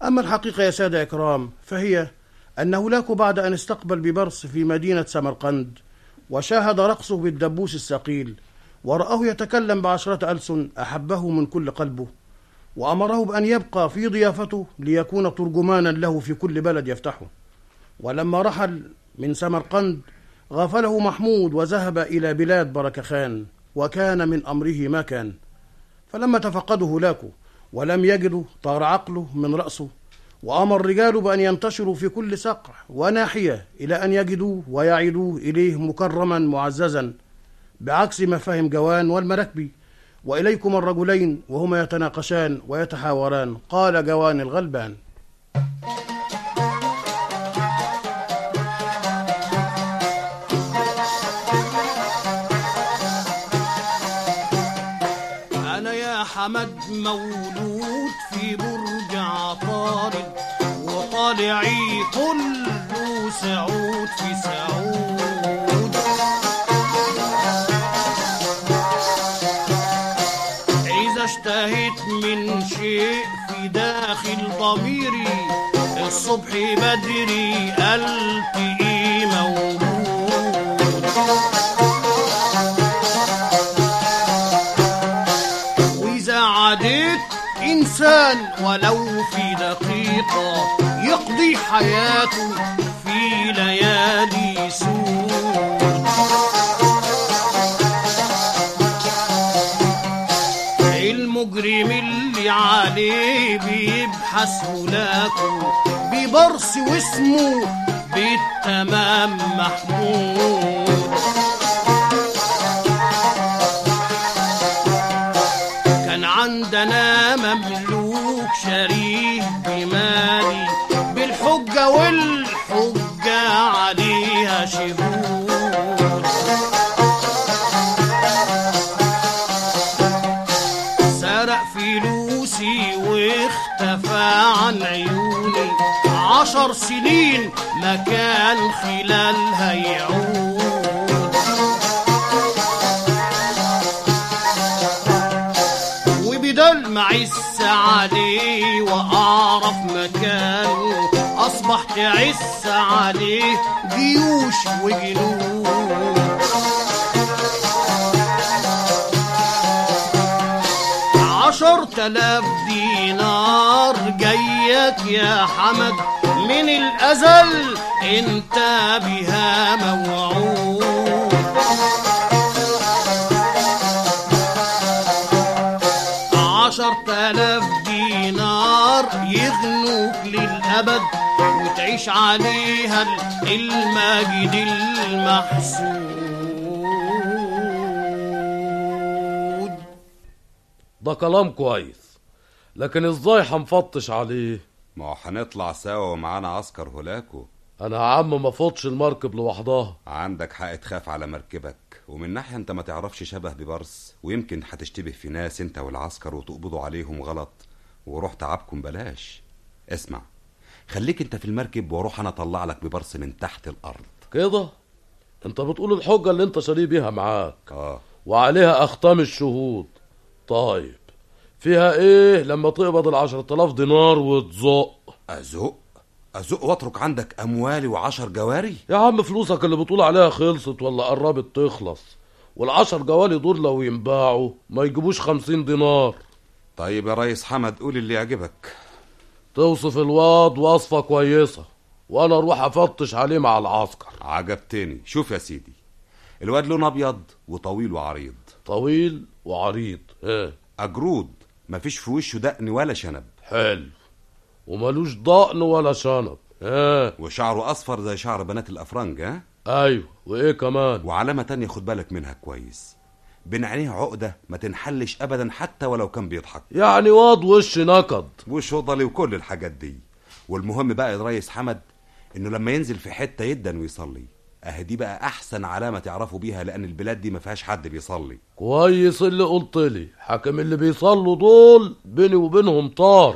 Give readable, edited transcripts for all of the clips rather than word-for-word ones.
أما الحقيقة يا سادة إكرام فهي أن هولاكو بعد أن استقبل ببرص في مدينة سمرقند وشاهد رقصه بالدبوس الثقيل ورآه يتكلم ب10 ألسن أحبه من كل قلبه، وأمره بأن يبقى في ضيافته ليكون ترجمانا له في كل بلد يفتحه. ولما رحل من سمرقند غفله محمود وذهب إلى بلاد بركخان، وكان من أمره ما كان. فلما تفقده هولاكو ولم يجده طار عقله من رأسه، وأمر الرجال بأن ينتشروا في كل سقع وناحية إلى أن يجدوه ويعيدوه إليه مكرما معززا، بعكس ما فهم جوان والمراكبي. وإليكم الرجلين وهما يتناقشان ويتحاوران. قال جوان الغلبان: أنا يا حمد مولود في برج عطارد، وطالعي كله سعود في سعود. إذا اشتهيت من شيء في داخل ضميري، الصبح بدري ألتقي موجود. وإذا عادت إنسان ولو في دقيقة، يقضي حياته في ليالي سود. المجرم اللي عليه بيبحث هولاكو ببرص واسمه بالتمام محمود. كان عندنا مملوك شريك بمالي، بالحجة والحجة عليها شهود. سرق فلوسي واختفى عن عيوني، 10 سنين ما كان خلالها يعود. وبدل ما عس عليه وأعرف مكانه، أصبحت عس عليه جيوش وجنود. 10,000 دينار جايك يا حمد من الأزل، انت بها موعود. 10,000 دينار يغنوك للأبد، وتعيش عليها المجد المحسود. ده كلام كويس، لكن ازاي هنفتش عليه؟ ما هو هنطلع سوا ومعانا عسكر هولاكو. انا يا عم ما فوتش المركب لوحدها. عندك حق تخاف على مركبك، ومن ناحية انت ما تعرفش شبه ببرص، ويمكن هتشتبه في ناس انت والعسكر وتقبضوا عليهم غلط وروح تعبكم بلاش. اسمع، خليك انت في المركب واروح انا اطلع لك ببرص من تحت الارض. كده انت بتقول الحجة اللي انت شاريه بيها معاك وعليها اختام الشهود. طيب فيها ايه لما تقبض 10,000 دينار وتزق؟ ازق واترك عندك اموالي و10 جواري؟ يا عم فلوسك اللي بتقول عليها خلصت ولا قربت تخلص، وال10 جواري دول لو ينباعوا ما يجيبوش 50 دينار. طيب يا ريس حمد قول اللي يعجبك. توصف الواد وصفة كويسة وانا اروح افتش عليه مع العسكر. عجبتني. شوف يا سيدي، الواد لونه ابيض وطويل وعريض. طويل وعريض اجرود، مفيش في وشه دقن ولا شنب. حلو. ومالوش ضقن ولا شنب. وشعره اصفر زي شعر بنات الافرنج. ايوه. وايه كمان؟ وعلامة تانية خد بالك منها كويس، بين عينيه عقدة ما تنحلش ابدا حتى ولو كان بيضحك. يعني واد وش نكد وش وضلي وكل الحاجات دي. والمهم بقى يا ريس حمد انه لما ينزل في حتة يدن ويصلي. دي بقى احسن علامة تعرفوا بيها، لان البلاد دي ما فيهاش حد بيصلي. كويس اللي قلت لي. حكم اللي بيصلوا دول بيني وبينهم طار.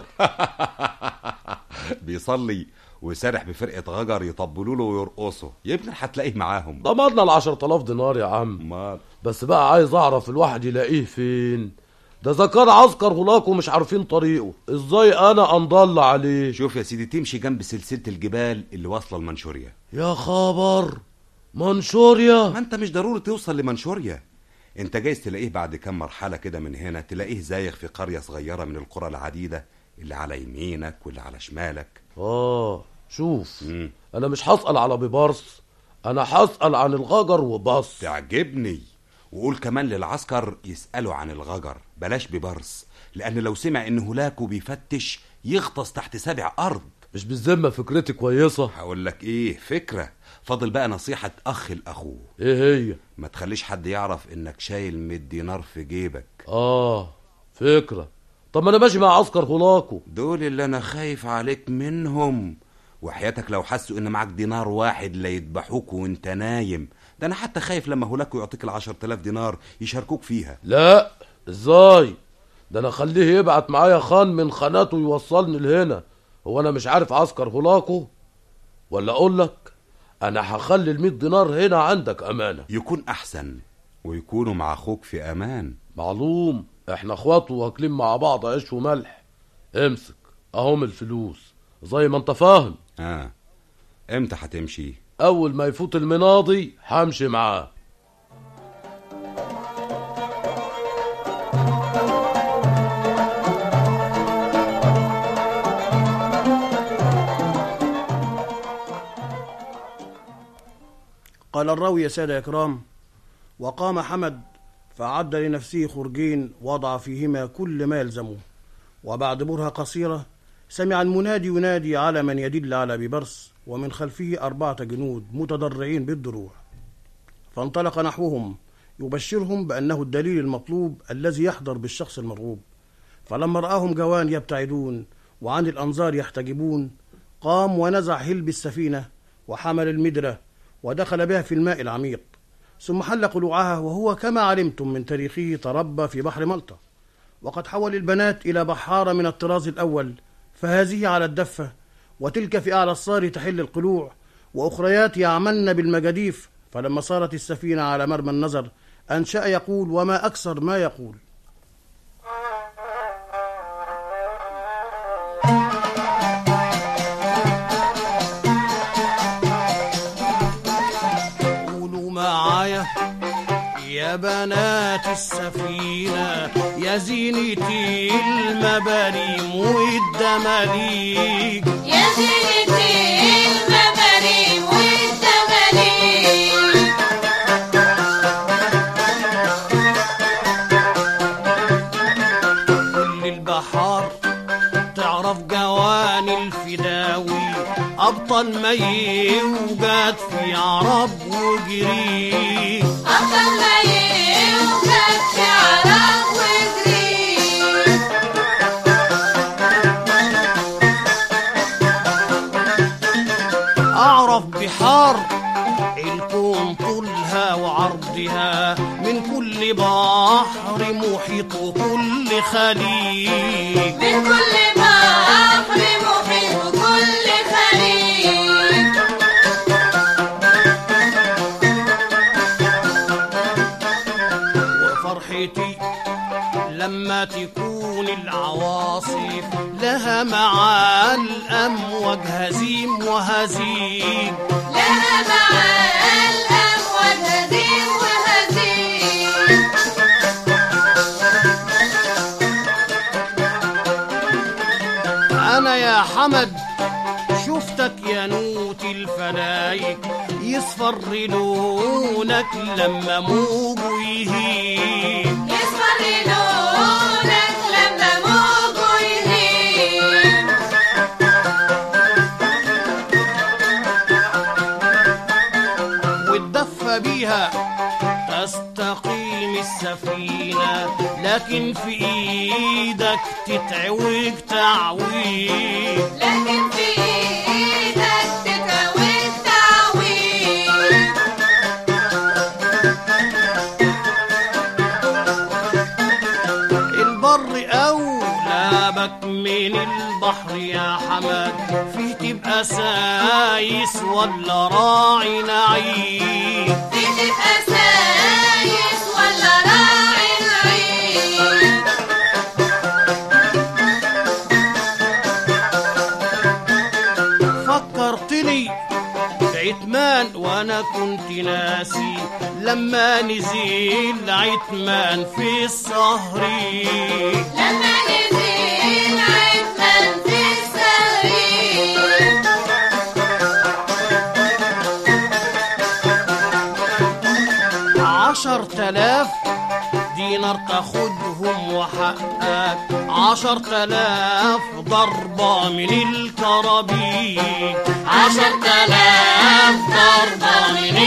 بيصلي وسارح بفرقة غجر يطبلوا له ويرقصوا. يمكن هتلاقيه معاهم. ضمننا 10,000 دينار يا عم. مال. بس بقى عايز اعرف الواحد يلاقيه فين ده اذا كان عسكر هولاكو مش عارفين طريقه، ازاي انا انضل عليه؟ شوف يا سيدي، تمشي جنب سلسلة الجبال اللي واصلة لمنشوريا. يا خبر، منشوريا؟ ما انت مش ضروري توصل لمنشوريا، انت جايز تلاقيه بعد كام مرحلة كده من هنا، تلاقيه زايغ في قرية صغيرة من القرى العديدة اللي على يمينك واللي على شمالك. شوف، انا مش هسأل على بيبرس، انا هسأل عن الغجر وبس. تعجبني. وقول كمان للعسكر يسألوا عن الغجر، بلاش بيبرس، لأن لو سمع إن هولاكو بيفتش يغطس تحت 7 أرض. مش بالذمة فكرتي كويسة؟ هقول لك إيه فكرة. فاضل بقى نصيحة أخ لأخوه. إيه هي؟ ما تخليش حد يعرف إنك شايل 100 دينار في جيبك. فكرة. طب ما أنا ماشي مع عسكر هولاكو، دول اللي أنا خايف عليك منهم، وحياتك لو حسوا إن معاك دينار واحد لا يذبحوك وإنت نايم. ده أنا حتى خايف لما هولاكو يعطيك 10,000 دينار يشاركوك فيها. لا، إزاي؟ ده أنا خليه يبعت معايا خان من خاناته يوصلني لهنا. هو أنا مش عارف عسكر هولاكو؟ ولا أقول لك أنا هخلي 100 دينار هنا عندك أمانة. يكون أحسن، ويكونوا مع أخوك في أمان. معلوم، إحنا أخوات واكلين مع بعض عيش وملح. امسك أهم الفلوس زي ما أنت فاهم. إمتى هتمشي؟ أول ما يفوت المناضي همشي معاه. قال الراوي يا سادة إكرام: وقام حمد فأعد لنفسه خرجين وضع فيهما كل ما يلزمه، وبعد برهة قصيرة سمع المنادي ينادي على من يدل على بيبرس، ومن خلفه 4 جنود متضرعين بالدروع، فانطلق نحوهم يبشرهم بأنه الدليل المطلوب الذي يحضر بالشخص المرغوب. فلما رآهم جوان يبتعدون وعن الأنظار يحتجبون، قام ونزع هلب السفينة وحمل المدرة ودخل بها في الماء العميق، ثم حل قلوعها، وهو كما علمتم من تاريخه تربى في بحر مالطا، وقد حول البنات إلى بحارة من الطراز الأول، فهذه على الدفة وتلك في أعلى الصار تحل القلوع، وأخريات يعملن بالمجاديف. فلما صارت السفينة على مرمى النظر أنشأ يقول وما أكثر ما يقول: قولوا معايا يا بنات السفينة، يا زينة المباريم والدماليك، يا زينة المباريم والدماليك. كل البحار تعرف جواني الفداوي، أبطال ما يوجد في عرب وجريك، أبطال ما يوجد في عرب وجريك. أعرف بحار الكون طولها وعرضها، من كل بحر محيط وكل خليج، من كل بحر محيط وكل خليج. وفرحتي لما تكون العواصف لها مع الأمواج هزيم وهزيم، لها مع الأمواج هزيم وهزيم. أنا يا حمد شفتك يا نوت الفلايك، يصفر لونك لما موجه يهيج، يصفر لونك لما موجه يهيج. والدفة بيها تستقيم السفينة، لكن في ايدك تتعوج تعويج، لكن في ايدك تتعوج تعويج. البر أولى بك من البحر يا حمد، فيه تبقى سايس ولا راعي نعيم، فيه تبقى سايس ولا راعي نعيم. عتمان وانا كنت ناسي لما نزل عتمان في السهر. لما نزل عتمان في السهر 10,000 دينار تاخدهم وحقك 10,000 ضربة من الكرابين 10,000 ضربة من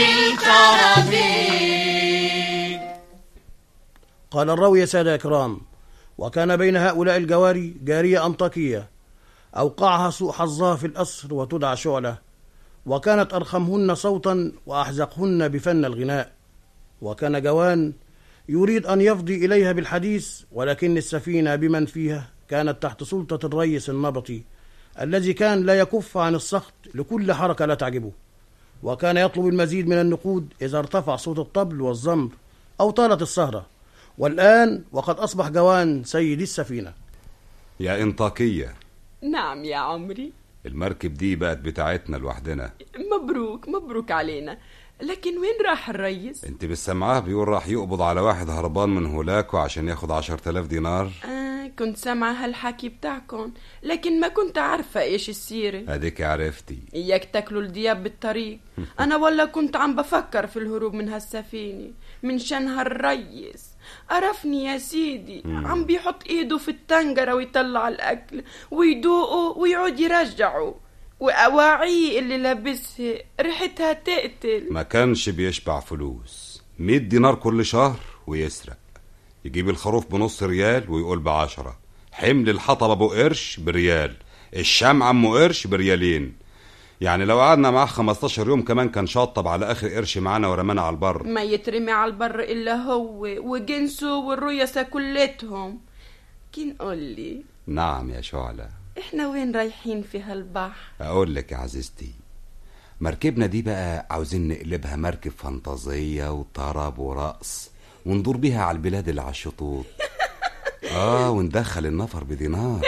الكرابين. قال الراوي يا سادة إكرام: وكان بين هؤلاء الجواري جارية أنطاكية أوقعها سوء حظها في الأسر وتدعى شعلة، وكانت أرخمهن صوتا وأحزقهن بفن الغناء. وكان جوان يريد أن يفضي إليها بالحديث، ولكن السفينة بمن فيها كانت تحت سلطة الريس النبطي الذي كان لا يكف عن السخط لكل حركة لا تعجبه، وكان يطلب المزيد من النقود إذا ارتفع صوت الطبل والزمر أو طالت السهرة. والآن وقد أصبح جوان سيد السفينة. يا انطاكية، نعم يا عمري. المركب دي بقت بتاعتنا لوحدنا. مبروك مبروك علينا. لكن وين راح الريس؟ انت بالسمعاه بيقول راح يقبض على واحد هربان من هولاكو عشان ياخد 10,000 دينار. كنت سامعة هالحكي بتاعكم، لكن ما كنت عارفة ايش السيرة. اديك عرفتي. اياك تاكلوا الدياب بالطريق. انا ولا كنت عم بفكر في الهروب من هالسفينة من شان هالريس. عرفني يا سيدي عم بيحط ايده في التنجرة ويطلع الاكل ويدوقه ويعود يرجعه، وأواعيه اللي لابسها ريحتها تقتل. ما كانش بيشبع فلوس. 100 دينار كل شهر ويسرق. يجيب الخروف بنص ريال ويقول ب10. حمل الحطب ابو قرش بريال. الشمع ام قرش بريالين. يعني لو قعدنا معاه 15 يوم كمان كان شطب على اخر قرش معانا ورمانا على البر. ما يترمي على البر الا هو وجنسه والريسة كلتهم. كين قولي. نعم يا شعلة. احنا وين رايحين في هالبحر؟ اقول لك يا عزيزتي، مركبنا دي بقى عاوزين نقلبها مركب فانتازية وطرب ورقص وندور بيها على البلاد اللي على الشطوط. وندخل النفر بدينار.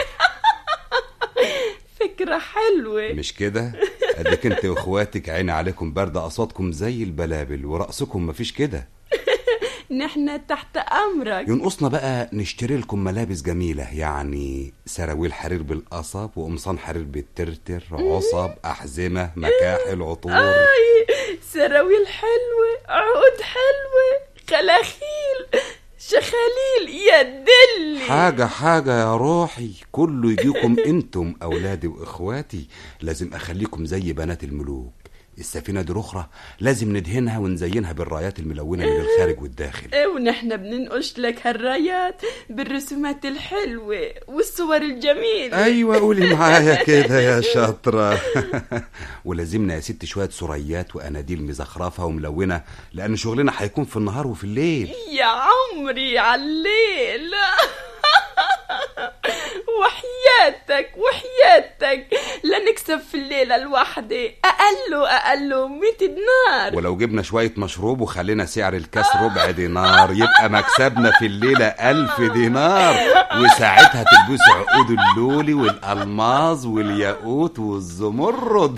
فكرة حلوة مش كده؟ اديك انت واخواتك عيني عليكم باردة، اصواتكم زي البلابل ورقصكم مفيش كده. نحن تحت امرك. ينقصنا بقى نشتري لكم ملابس جميلة، يعني سراويل حرير بالقصب وقمصان حرير بالترتر، عصب، احزمة، مكاحل، عطور. سراويل حلوة، عقود حلوة، خلاخيل، شخاليل، يا دلي. حاجة يا روحي، كله يجيكم انتم اولادي واخواتي. لازم اخليكم زي بنات الملوك. السفينة دي رخرة لازم ندهنها ونزينها بالرايات الملونة من الخارج والداخل. ونحن بننقش لك هالرايات بالرسومات الحلوة والصور الجميلة. ايوه قولي معايا كده يا شاطرة. ولازمنا يا ست شوية سريات واناديل مزخرفة وملونة، لان شغلنا هيكون في النهار وفي الليل. يا عمري عليل. وحياتك لنكسب في الليلة الواحدة أقله 100 دينار. ولو جبنا شوية مشروب وخلينا سعر الكاس ربع دينار يبقى مكسبنا في الليلة 1000 دينار. وساعتها تلبسوا عقود اللولي والألماظ والياقوت والزمرد.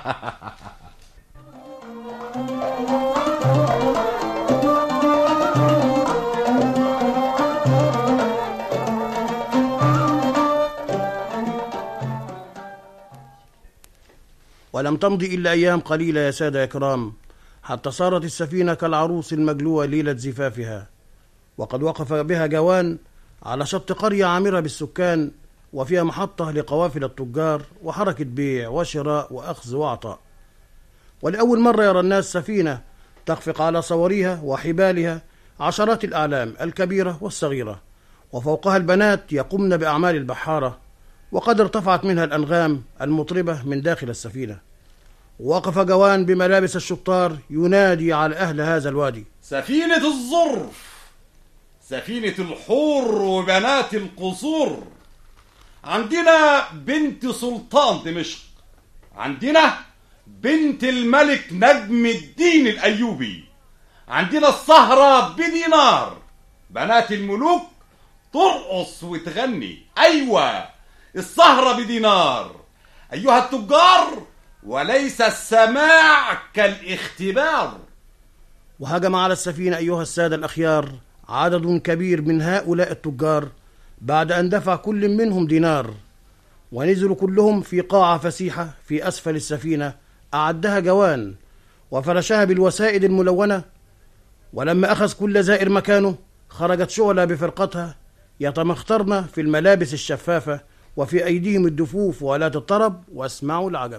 ولم تمضي إلا أيام قليلة يا سادة إكرام حتى صارت السفينة كالعروس المجلوة ليلة زفافها، وقد وقف بها جوان على شط قرية عامرة بالسكان وفيها محطة لقوافل التجار وحركة بيع وشراء وأخذ وعطاء. ولأول مرة يرى الناس سفينة تخفق على صوريها وحبالها عشرات الأعلام الكبيرة والصغيرة، وفوقها البنات يقومن بأعمال البحارة، وقد ارتفعت منها الأنغام المطربة من داخل السفينة. وقف جوان بملابس الشطار ينادي على أهل هذا الوادي: سفينة الظرف، سفينة الحور وبنات القصور. عندنا بنت سلطان دمشق، عندنا بنت الملك نجم الدين الأيوبي، عندنا السهرة بدينار. بنات الملوك ترقص وتغني. أيوة السهرة بدينار. أيها التجار وليس السماع كالاختبار. وهجم على السفينة أيها السادة الأخيار عدد كبير من هؤلاء التجار بعد أن دفع كل منهم دينار، ونزلوا كلهم في قاعة فسيحة في أسفل السفينة أعدها جوان وفرشها بالوسائد الملونة. ولما أخذ كل زائر مكانه خرجت شعلة بفرقتها يتمخطرن في الملابس الشفافة وفي أيديهم الدفوف وآلات الطرب. واسمعوا العجب.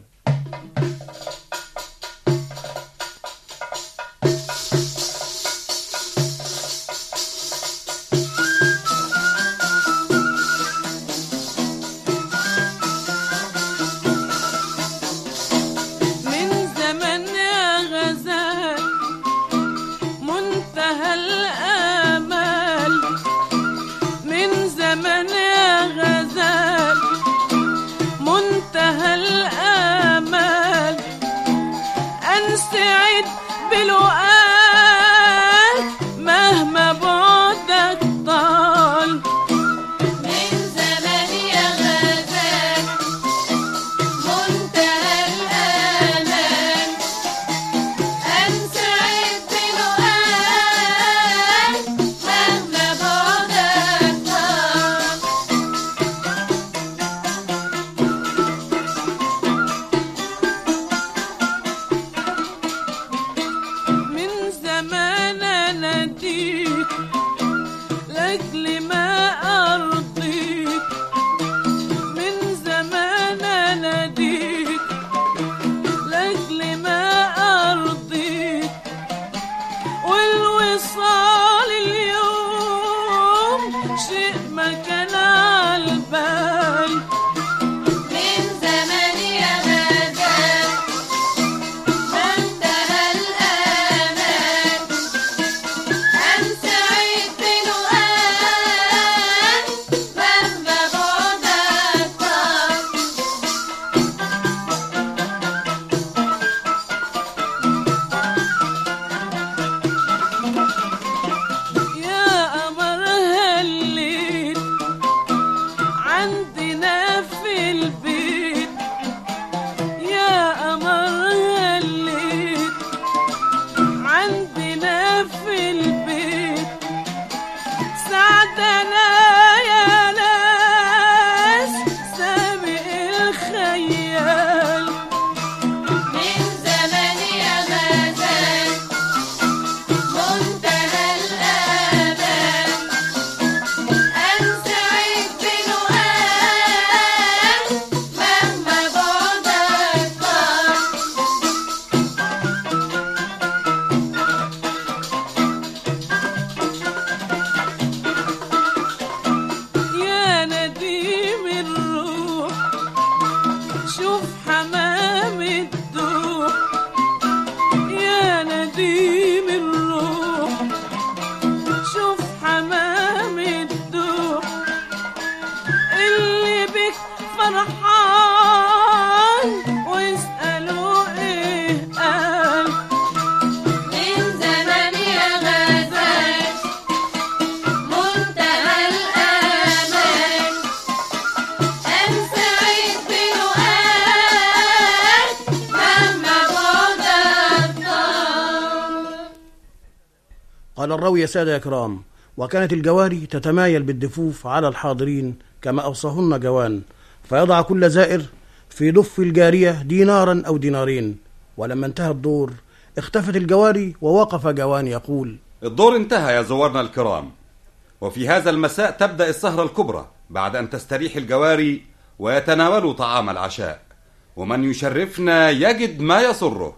قال الراوي: يا سادة يا كرام، وكانت الجواري تتمايل بالدفوف على الحاضرين كما أوصاهن جوان، فيضع كل زائر في دف الجارية دينارا أو دينارين. ولما انتهى الدور اختفت الجواري ووقف جوان يقول: الدور انتهى يا زوارنا الكرام، وفي هذا المساء تبدأ السهرة الكبرى بعد أن تستريح الجواري ويتناولوا طعام العشاء، ومن يشرفنا يجد ما يسره.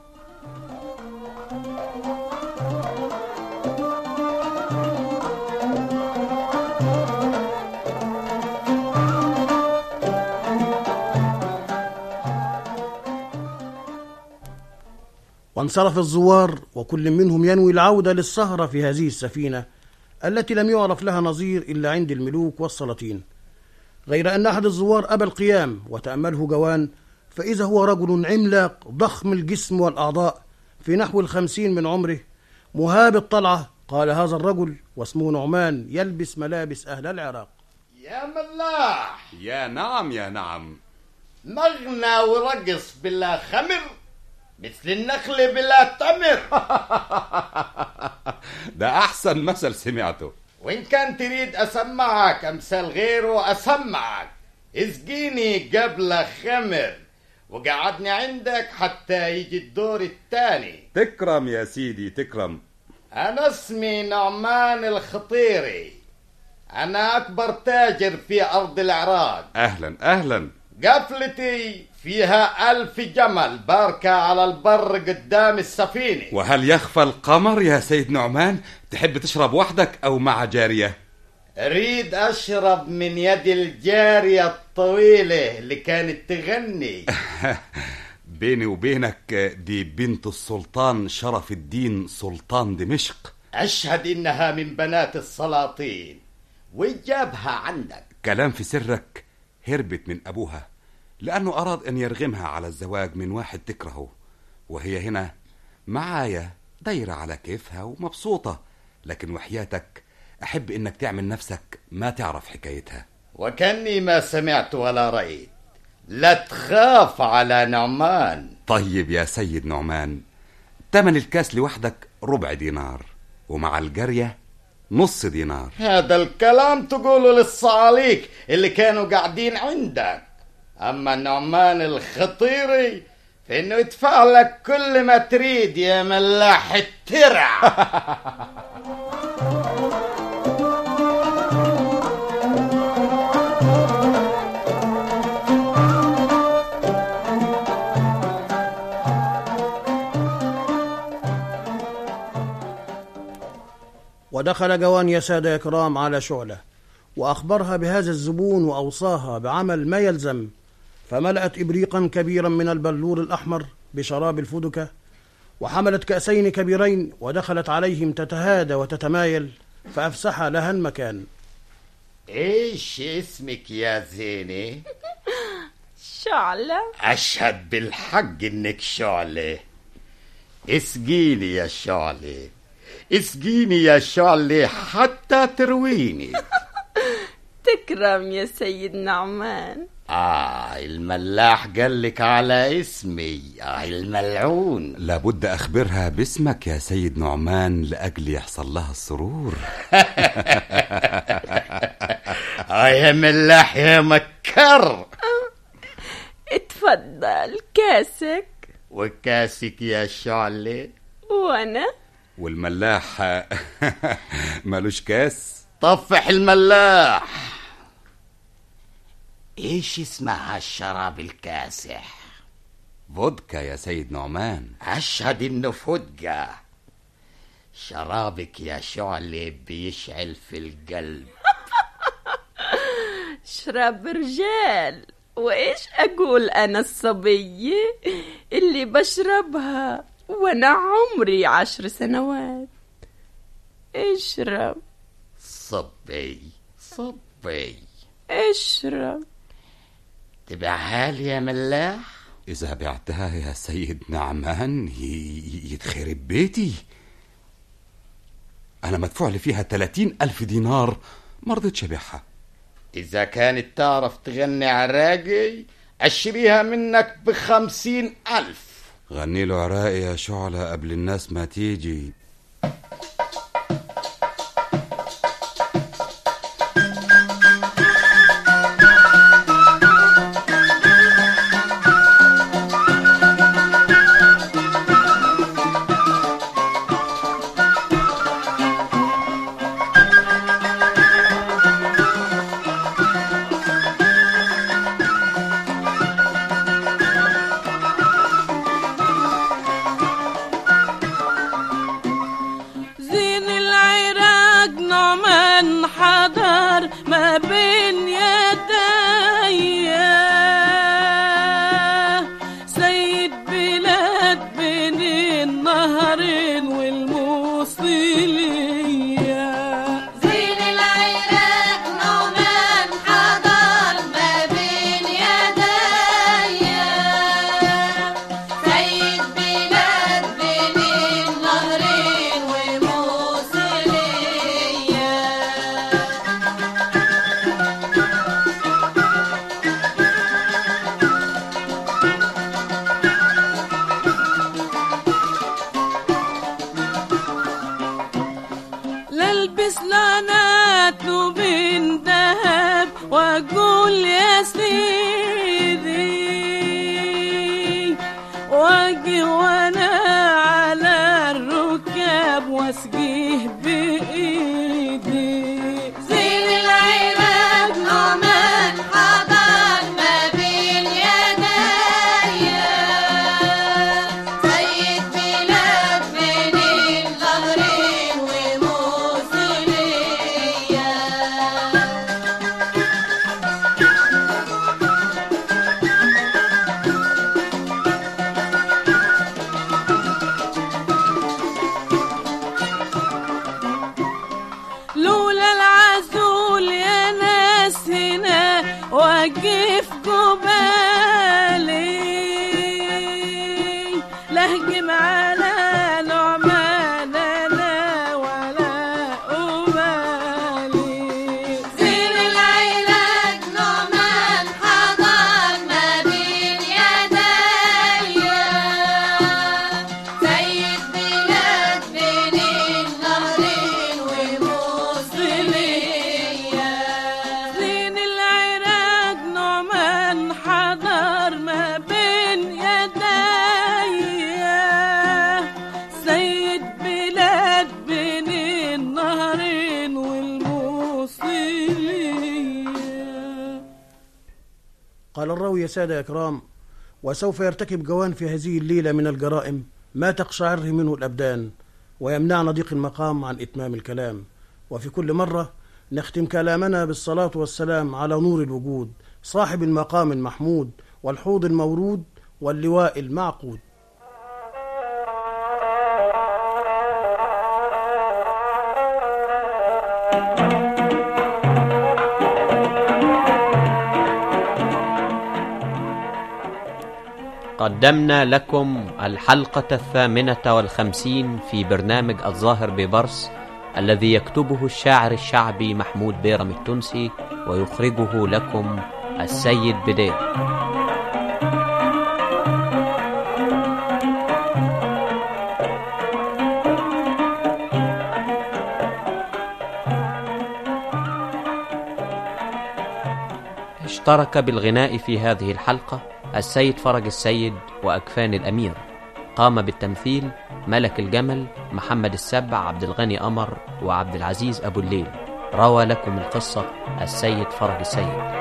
وانصرف الزوار وكل منهم ينوي العودة للسهرة في هذه السفينة التي لم يعرف لها نظير إلا عند الملوك والسلاطين، غير أن أحد الزوار أبى القيام وتأمله جوان، فإذا هو رجل عملاق ضخم الجسم والأعضاء في نحو 50 من عمره، مهاب الطلعة. قال هذا الرجل واسمه نعمان يلبس ملابس أهل العراق: يا ملاح. يا نعم يا نعم. مغنى ورقص بلا خمر مثل النخل بلا تمر. ده أحسن مثل سمعته. وإن كان تريد أسمعك أمثال غيره أسمعك. اسقيني قبل خمر وقعدني عندك حتى يجي الدور الثاني. تكرم يا سيدي تكرم. أنا اسمي نعمان الخطيري، أنا أكبر تاجر في أرض العراق. أهلا أهلا. قفلتي فيها 1000 جمل باركة على البر قدام السفينة. وهل يخفى القمر يا سيد نعمان؟ تحب تشرب وحدك أو مع جارية؟ أريد أشرب من يد الجارية الطويلة اللي كانت تغني. بيني وبينك دي بنت السلطان شرف الدين سلطان دمشق. أشهد إنها من بنات السلاطين. وجابها عندك؟ كلام في سرك، هربت من أبوها لأنه أراد أن يرغمها على الزواج من واحد تكرهه، وهي هنا معايا دايرة على كيفها ومبسوطة، لكن وحياتك أحب إنك تعمل نفسك ما تعرف حكايتها. وكأني ما سمعت ولا رأيت. لا تخاف على نعمان. طيب يا سيد نعمان، تمن الكاس لوحدك 4 دينار، ومع الجارية نص دينار. هذا الكلام تقوله للصعاليك اللي كانوا قاعدين عندك. أما نعمان الخطيري فإنه يدفع لك كل ما تريد يا ملاح الترع. ودخل جوان يا سادة يا كرام على شعلة وأخبرها بهذا الزبون وأوصاها بعمل ما يلزم، فملأت إبريقا كبيرا من البلور الأحمر بشراب الفدكة، وحملت كأسين كبيرين ودخلت عليهم تتهادى وتتمايل، فأفسح لها المكان. إيش اسمك يا زينة؟ شعلة. أشهد بالحق إنك شعلة. اسقيني يا شعلة، اسقيني يا شعلة حتى ترويني. تكرم يا سيد نعمان. الملاح قالك على اسمي. الملعون. لابد أخبرها باسمك يا سيد نعمان لأجل يحصل لها السرور. يا ملاح يا مكر. اتفضل كاسك. وكاسك يا شعلة. وانا والملاح مالوش كاس. طفح الملاح. ايش اسمها الشراب الكاسح؟ فودكا يا سيد نعمان. اشهد انه فودكا. شرابك يا شعلة بيشعل في القلب. شراب رجال. وايش اقول انا الصبية اللي بشربها وانا عمري 10 سنوات. اشرب صبي صبي. اشرب. تبعها لي يا ملاح؟ إذا بعتها يا سيد نعمان يتخرب بيتي. أنا مدفوع لي فيها 30,000 دينار، مرضتش أبيعها. إذا كانت تعرف تغني عراقي أشريها منك ب50,000. غني له عراقي يا شعلة قبل الناس ما تيجي. الراوي يا سادة يا إكرام، وسوف يرتكب جوان في هذه الليلة من الجرائم ما تقشعر منه الأبدان، ويمنعنا ضيق المقام عن إتمام الكلام. وفي كل مرة نختم كلامنا بالصلاة والسلام على نور الوجود، صاحب المقام المحمود والحوض المورود واللواء المعقود. قدمنا لكم الحلقة 58 في برنامج الظاهر ببرص، الذي يكتبه الشاعر الشعبي محمود بيرم التونسي، ويخرجه لكم السيد بدير. اشترك بالغناء في هذه الحلقة السيد فرج السيد وأكفان الأمير. قام بالتمثيل ملك الجمل، محمد السبع، عبد الغني قمر، وعبد العزيز أبو الليل. روى لكم القصة السيد فرج السيد.